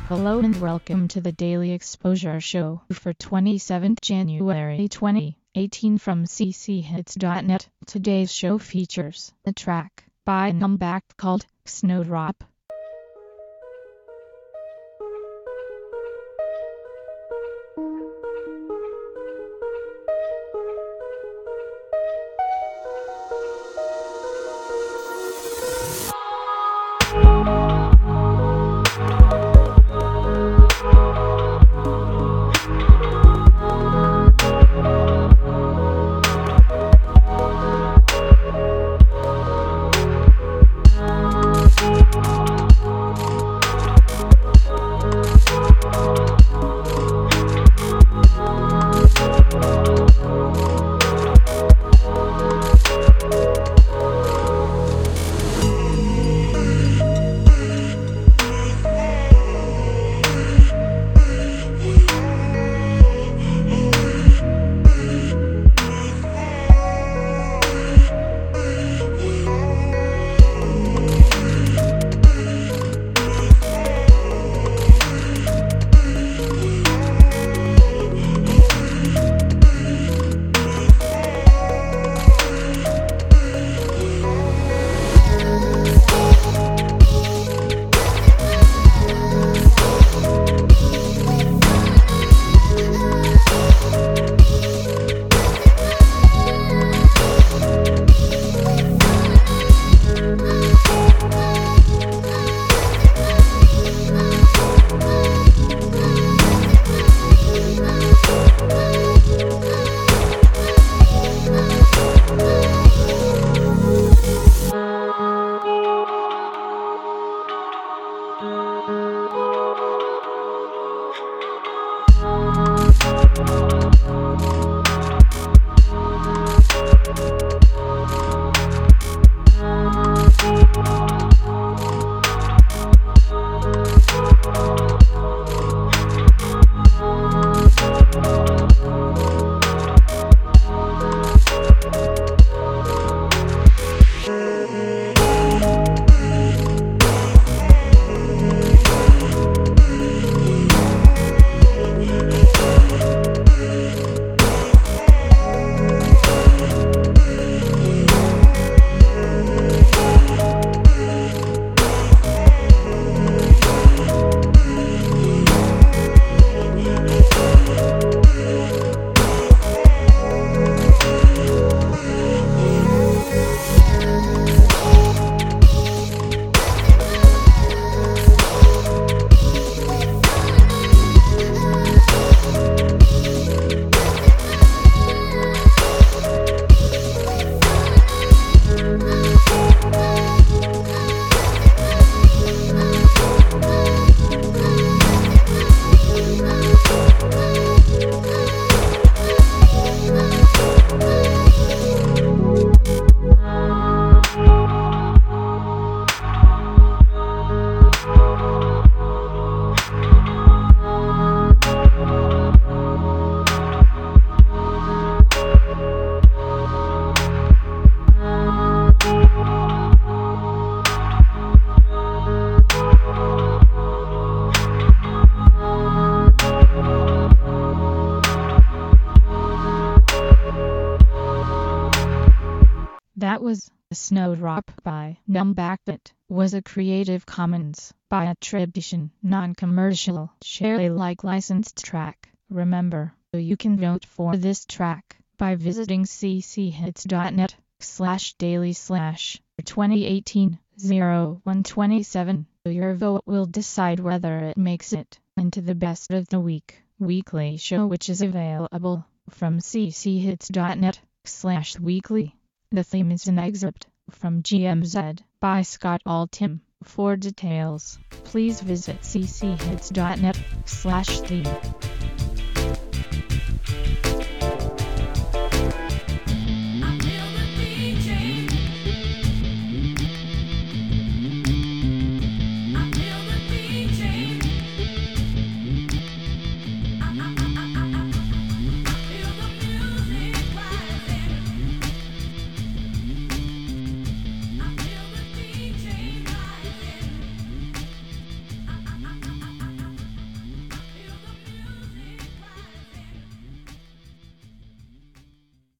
Hello and welcome to the Daily Exposure Show for 27th January 2018 from cchits.net. Today's show features a track by Numback called Snowdrop. That was Snowdrop by Numback. It was a Creative Commons by attribution, non-commercial, share Alike licensed track. Remember, you can vote for this track by visiting cchits.net/daily/2018-0127. Your vote will decide whether it makes it into the best of the weekly show, which is available from cchits.net/weekly. The theme is an excerpt from GMZ by Scott Altham. For details, please visit cchits.net/theme.